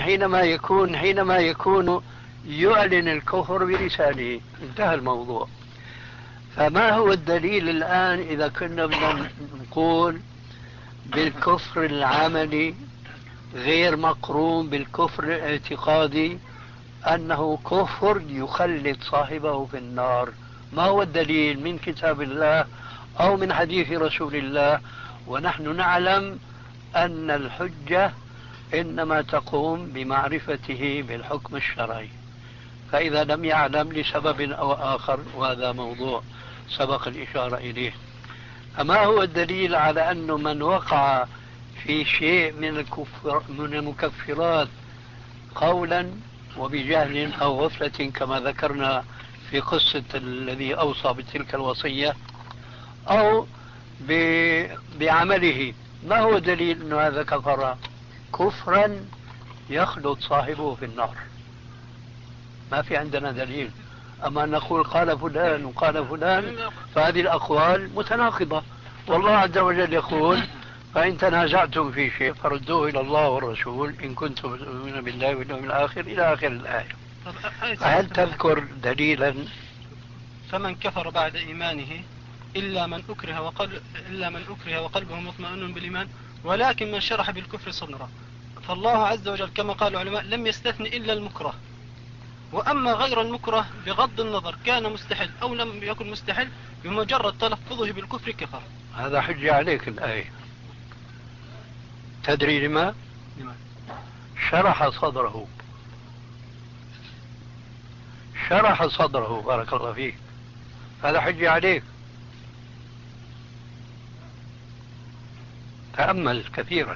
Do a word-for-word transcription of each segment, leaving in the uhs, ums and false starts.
حينما يكون حينما يكون يعلن الكفر بلسانه، انتهى الموضوع. فما هو الدليل الآن إذا كنا بدنا نقول بالكفر العملي غير مقرون بالكفر الاعتقادي أنه كفر يخلد صاحبه في النار؟ ما هو الدليل من كتاب الله أو من حديث رسول الله؟ ونحن نعلم أن الحجة إنما تقوم بمعرفته بالحكم الشرعي، فإذا لم يعلم لسبب أو آخر، وهذا موضوع سبق الإشارة إليه. أما هو الدليل على أنه من وقع في شيء من الكفر من المكفرات قولا وبجهل أو غفلة كما ذكرنا في قصة الذي أوصى بتلك الوصية، أو بعمله، ما هو دليل أن هذا كفر كفرا يخلد صاحبه في النار؟ ما في عندنا دليل. أما نقول قال فلان وقال فلان فهذه الأقوال متناقضة، والله عز وجل يقول فإن تنازعتم في شيء فردوه إلى الله والرسول إن كنتم تؤمنون بالله واليوم الآخر إلى آخر الآية. هل تذكر دليلا؟ فمن كفر بعد إيمانه إلا من أكره وقلب إلا من أكره وقلبه مطمئن بالإيمان ولكن من شرح بالكفر صدرا. فالله عز وجل كما قال العلماء لم يستثني إلا المكره، وأما غير المكره بغض النظر كان مستحل أو لم يكن مستحل بمجرد تلفظه بالكفر كفر. هذا حجة عليك الآية. تدري لما؟ لما؟ شرح صدره، شرح صدره، بارك الله فيك، هذا حجة عليك. تأمل كثيرا.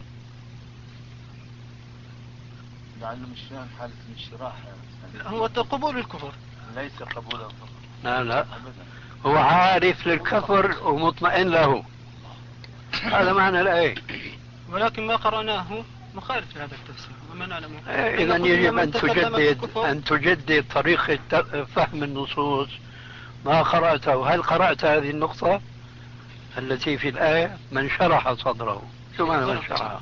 لعله مش فاهم حالة الانشراح يعني. هو قبول الكفر ليس قبول الكفر. لا لا، هو عارف للكفر ومطمئن له، هذا معنى الآية. ولكن ما قرأناه مخالف لهذا التفسير وما نعلمه. إذا يجب أن تجدد أن تجدد طريقة فهم النصوص. ما قرأته؟ هل قرأت هذه النقطة التي في الآية من شرح صدره؟ شو معنى من شرح؟